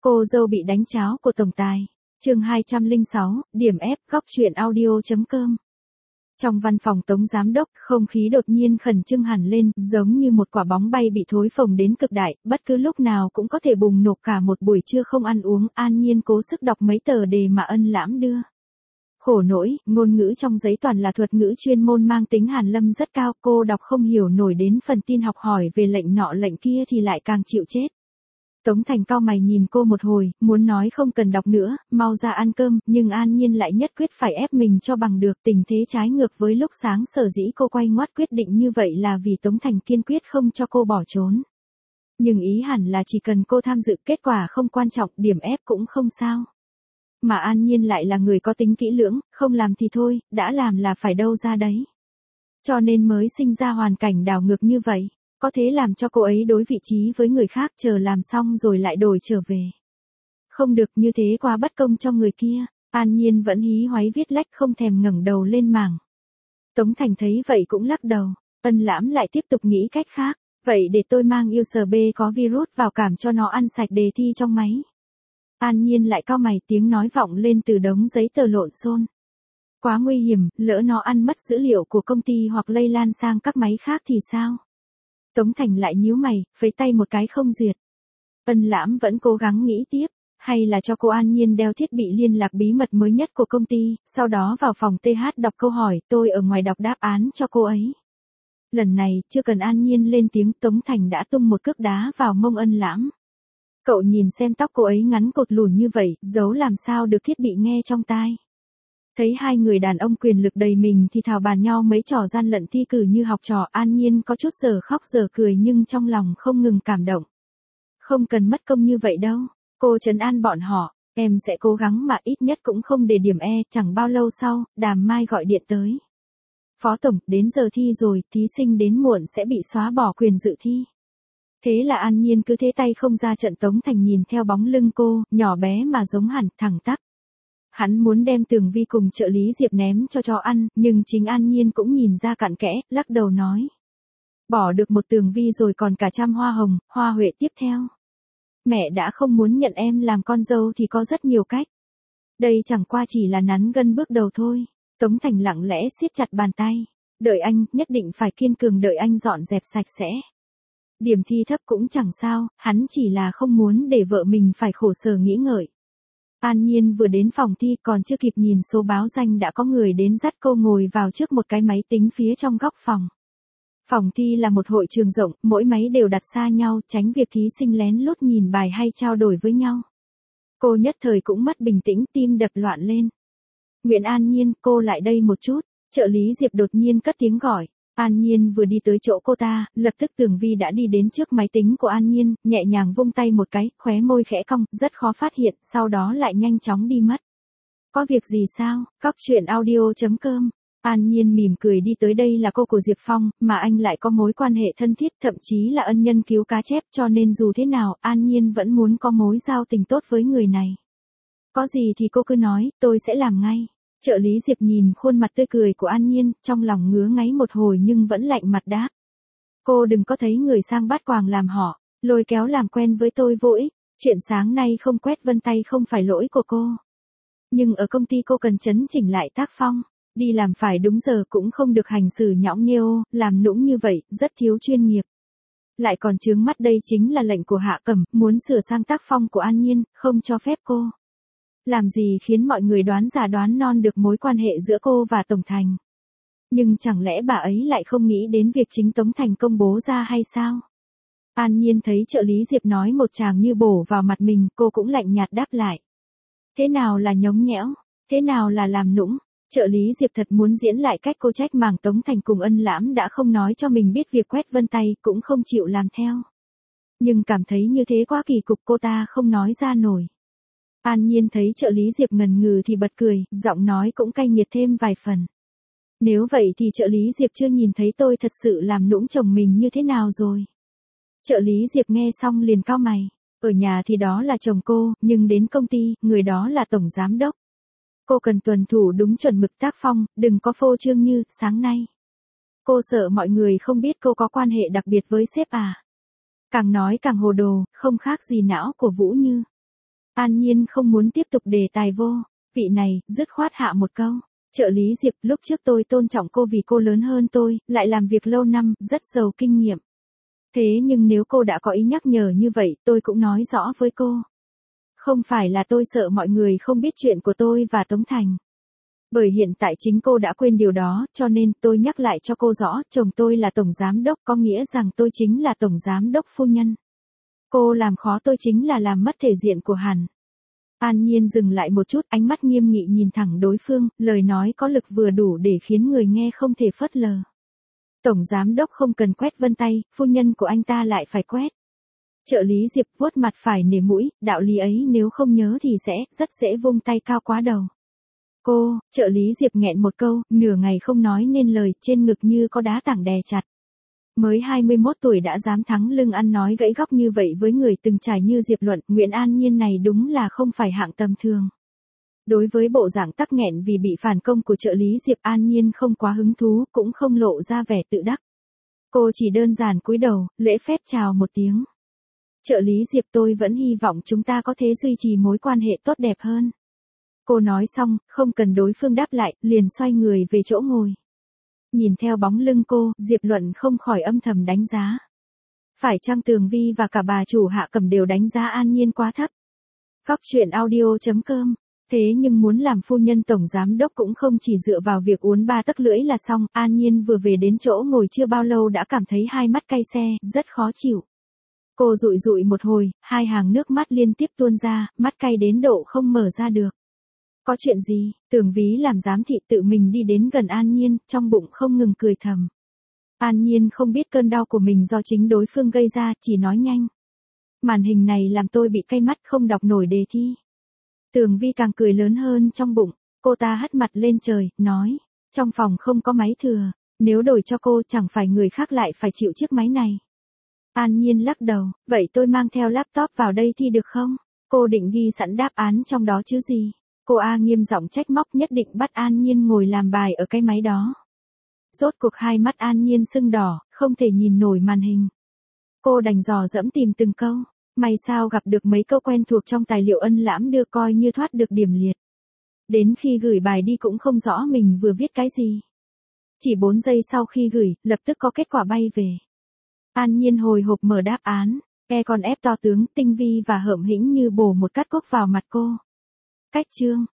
Cô dâu bị đánh cháo của tổng tài. Chương 206, điểm F, góc truyện audio.com. Trong văn phòng Tống giám đốc, không khí đột nhiên khẩn trương hẳn lên, giống như một quả bóng bay bị thối phồng đến cực đại, bất cứ lúc nào cũng có thể bùng nổ. Cả một buổi trưa không ăn uống, An Nhiên cố sức đọc mấy tờ đề mà Ân Lãm đưa. Khổ nỗi, ngôn ngữ trong giấy toàn là thuật ngữ chuyên môn mang tính hàn lâm rất cao, cô đọc không hiểu nổi, đến phần tin học hỏi về lệnh nọ lệnh kia thì lại càng chịu chết. Tống Thành cau mày nhìn cô một hồi, muốn nói không cần đọc nữa, mau ra ăn cơm, nhưng An Nhiên lại nhất quyết phải ép mình cho bằng được. Tình thế trái ngược với lúc sáng, sở dĩ cô quay ngoắt quyết định như vậy là vì Tống Thành kiên quyết không cho cô bỏ trốn. Nhưng ý hẳn là chỉ cần cô tham dự, kết quả không quan trọng, điểm ép cũng không sao. Mà An Nhiên lại là người có tính kỹ lưỡng, không làm thì thôi, đã làm là phải đâu ra đấy. Cho nên mới sinh ra hoàn cảnh đảo ngược như vậy. Có thế làm cho cô ấy đối vị trí với người khác, chờ làm xong rồi lại đổi trở về. Không được, như thế quá bất công cho người kia. An Nhiên vẫn hí hoáy viết lách, không thèm ngẩng đầu lên mảng. Tống Thành thấy vậy cũng lắc đầu. Ân Lãm lại tiếp tục nghĩ cách khác. Vậy để tôi mang USB có virus vào cảm cho nó ăn sạch đề thi trong máy. An Nhiên lại cau mày, tiếng nói vọng lên từ đống giấy tờ lộn xộn. Quá nguy hiểm, lỡ nó ăn mất dữ liệu của công ty hoặc lây lan sang các máy khác thì sao? Tống Thành lại nhíu mày, phẩy tay một cái không duyệt. Ân Lãm vẫn cố gắng nghĩ tiếp, hay là cho cô An Nhiên đeo thiết bị liên lạc bí mật mới nhất của công ty, sau đó vào phòng TH đọc câu hỏi, tôi ở ngoài đọc đáp án cho cô ấy. Lần này, chưa cần An Nhiên lên tiếng, Tống Thành đã tung một cước đá vào mông Ân Lãm. Cậu nhìn xem tóc cô ấy ngắn cột lùn như vậy, giấu làm sao được thiết bị nghe trong tai. Thấy hai người đàn ông quyền lực đầy mình thì thào bàn nhau mấy trò gian lận thi cử như học trò. An Nhiên có chút giờ khóc giờ cười nhưng trong lòng không ngừng cảm động. Không cần mất công như vậy đâu, cô trấn an bọn họ, em sẽ cố gắng mà ít nhất cũng không để điểm E. Chẳng bao lâu sau, Đàm Mai gọi điện tới. Phó tổng, đến giờ thi rồi, thí sinh đến muộn sẽ bị xóa bỏ quyền dự thi. Thế là An Nhiên cứ thế tay không ra trận. Tống Thành nhìn theo bóng lưng cô, nhỏ bé mà giống hẳn, thẳng tắp. Hắn muốn đem Tường Vi cùng trợ lý Diệp ném cho ăn, nhưng chính An Nhiên cũng nhìn ra cặn kẽ, lắc đầu nói. Bỏ được một Tường Vi rồi còn cả trăm hoa hồng, hoa huệ tiếp theo. Mẹ đã không muốn nhận em làm con dâu thì có rất nhiều cách. Đây chẳng qua chỉ là nắn gân bước đầu thôi. Tống Thành lặng lẽ siết chặt bàn tay. Đợi anh, nhất định phải kiên cường đợi anh dọn dẹp sạch sẽ. Điểm thi thấp cũng chẳng sao, hắn chỉ là không muốn để vợ mình phải khổ sở nghĩ ngợi. An Nhiên vừa đến phòng thi, còn chưa kịp nhìn số báo danh đã có người đến dắt cô ngồi vào trước một cái máy tính phía trong góc phòng. Phòng thi là một hội trường rộng, mỗi máy đều đặt xa nhau, tránh việc thí sinh lén lút nhìn bài hay trao đổi với nhau. Cô nhất thời cũng mất bình tĩnh, tim đập loạn lên. Nguyễn An Nhiên, cô lại đây một chút. Trợ lý Diệp đột nhiên cất tiếng gọi. An Nhiên vừa đi tới chỗ cô ta, lập tức Tường Vi đã đi đến trước máy tính của An Nhiên, nhẹ nhàng vung tay một cái, khóe môi khẽ cong, rất khó phát hiện, sau đó lại nhanh chóng đi mất. Có việc gì sao? Góc truyện audio.com. An Nhiên mỉm cười đi tới, đây là cô của Diệp Phong, mà anh lại có mối quan hệ thân thiết, thậm chí là ân nhân cứu cá chép, cho nên dù thế nào, An Nhiên vẫn muốn có mối giao tình tốt với người này. Có gì thì cô cứ nói, tôi sẽ làm ngay. Trợ lý Diệp nhìn khuôn mặt tươi cười của An Nhiên, trong lòng ngứa ngáy một hồi nhưng vẫn lạnh mặt đáp. Cô đừng có thấy người sang bát quàng làm họ, lôi kéo làm quen với tôi vô ích. Chuyện sáng nay không quét vân tay không phải lỗi của cô. Nhưng ở công ty cô cần chấn chỉnh lại tác phong, đi làm phải đúng giờ, cũng không được hành xử nhõng nhêu, làm nũng như vậy, rất thiếu chuyên nghiệp. Lại còn chướng mắt, đây chính là lệnh của Hạ Cẩm, muốn sửa sang tác phong của An Nhiên, không cho phép cô làm gì khiến mọi người đoán già đoán non được mối quan hệ giữa cô và Tổng Thành. Nhưng chẳng lẽ bà ấy lại không nghĩ đến việc chính Tống Thành công bố ra hay sao? An Nhiên thấy trợ lý Diệp nói một tràng như bổ vào mặt mình, cô cũng lạnh nhạt đáp lại. Thế nào là nhõng nhẽo? Thế nào là làm nũng? Trợ lý Diệp thật muốn diễn lại cách cô trách màng Tống Thành cùng Ân Lãm đã không nói cho mình biết việc quét vân tay, cũng không chịu làm theo. Nhưng cảm thấy như thế quá kỳ cục, cô ta không nói ra nổi. An Nhiên thấy trợ lý Diệp ngần ngừ thì bật cười, giọng nói cũng cay nghiệt thêm vài phần. Nếu vậy thì trợ lý Diệp chưa nhìn thấy tôi thật sự làm nũng chồng mình như thế nào rồi. Trợ lý Diệp nghe xong liền cau mày. Ở nhà thì đó là chồng cô, nhưng đến công ty, người đó là tổng giám đốc. Cô cần tuân thủ đúng chuẩn mực tác phong, đừng có phô trương như sáng nay. Cô sợ mọi người không biết cô có quan hệ đặc biệt với sếp à. Càng nói càng hồ đồ, không khác gì não của Vũ Như. An Nhiên không muốn tiếp tục đề tài vô. Vị này, dứt khoát hạ một câu. Trợ lý Diệp, lúc trước tôi tôn trọng cô vì cô lớn hơn tôi, lại làm việc lâu năm, rất giàu kinh nghiệm. Thế nhưng nếu cô đã có ý nhắc nhở như vậy, tôi cũng nói rõ với cô. Không phải là tôi sợ mọi người không biết chuyện của tôi và Tống Thành. Bởi hiện tại chính cô đã quên điều đó, cho nên tôi nhắc lại cho cô rõ, chồng tôi là tổng giám đốc, có nghĩa rằng tôi chính là tổng giám đốc phu nhân. Cô làm khó tôi chính là làm mất thể diện của Hàn. An Nhiên dừng lại một chút, ánh mắt nghiêm nghị nhìn thẳng đối phương, lời nói có lực vừa đủ để khiến người nghe không thể phớt lờ. Tổng giám đốc không cần quét vân tay, phu nhân của anh ta lại phải quét. Trợ lý Diệp vuốt mặt phải nể mũi, đạo lý ấy nếu không nhớ thì sẽ rất dễ vung tay cao quá đầu. Cô, trợ lý Diệp nghẹn một câu, nửa ngày không nói nên lời, trên ngực như có đá tảng đè chặt. Mới 21 tuổi đã dám thắng lưng ăn nói gãy góc như vậy với người từng trải như Diệp Luận, Nguyễn An Nhiên này đúng là không phải hạng tầm thường. Đối với bộ dạng tắc nghẹn vì bị phản công của trợ lý Diệp, An Nhiên không quá hứng thú, cũng không lộ ra vẻ tự đắc. Cô chỉ đơn giản cúi đầu, lễ phép chào một tiếng. Trợ lý Diệp, tôi vẫn hy vọng chúng ta có thể duy trì mối quan hệ tốt đẹp hơn. Cô nói xong, không cần đối phương đáp lại, liền xoay người về chỗ ngồi. Nhìn theo bóng lưng cô, Diệp Luận không khỏi âm thầm đánh giá. Phải chăng Tường Vi và cả bà chủ Hạ Cẩm đều đánh giá An Nhiên quá thấp? Góc truyện audio.com. Thế nhưng muốn làm phu nhân tổng giám đốc cũng không chỉ dựa vào việc uốn ba tấc lưỡi là xong. An Nhiên vừa về đến chỗ ngồi chưa bao lâu đã cảm thấy hai mắt cay xe, rất khó chịu. Cô dụi dụi một hồi, hai hàng nước mắt liên tiếp tuôn ra, mắt cay đến độ không mở ra được. Có chuyện gì? Tường Ví làm giám thị tự mình đi đến gần An Nhiên, trong bụng không ngừng cười thầm. An Nhiên không biết cơn đau của mình do chính đối phương gây ra, chỉ nói nhanh. Màn hình này làm tôi bị cay mắt không đọc nổi đề thi. Tường Vi càng cười lớn hơn trong bụng, cô ta hất mặt lên trời, nói. Trong phòng không có máy thừa, nếu đổi cho cô chẳng phải người khác lại phải chịu chiếc máy này. An Nhiên lắc đầu, vậy tôi mang theo laptop vào đây thi được không? Cô định ghi sẵn đáp án trong đó chứ gì? Cô A nghiêm giọng trách móc, nhất định bắt An Nhiên ngồi làm bài ở cái máy đó. Rốt cuộc hai mắt An Nhiên sưng đỏ, không thể nhìn nổi màn hình. Cô đành dò dẫm tìm từng câu. May sao gặp được mấy câu quen thuộc trong tài liệu ân lãm đưa, coi như thoát được điểm liệt. Đến khi gửi bài đi cũng không rõ mình vừa viết cái gì. Chỉ 4 giây sau khi gửi, lập tức có kết quả bay về. An Nhiên hồi hộp mở đáp án, con ép to tướng, tinh vi và hợm hĩnh như bổ một cắt cốc vào mặt cô. Cách chương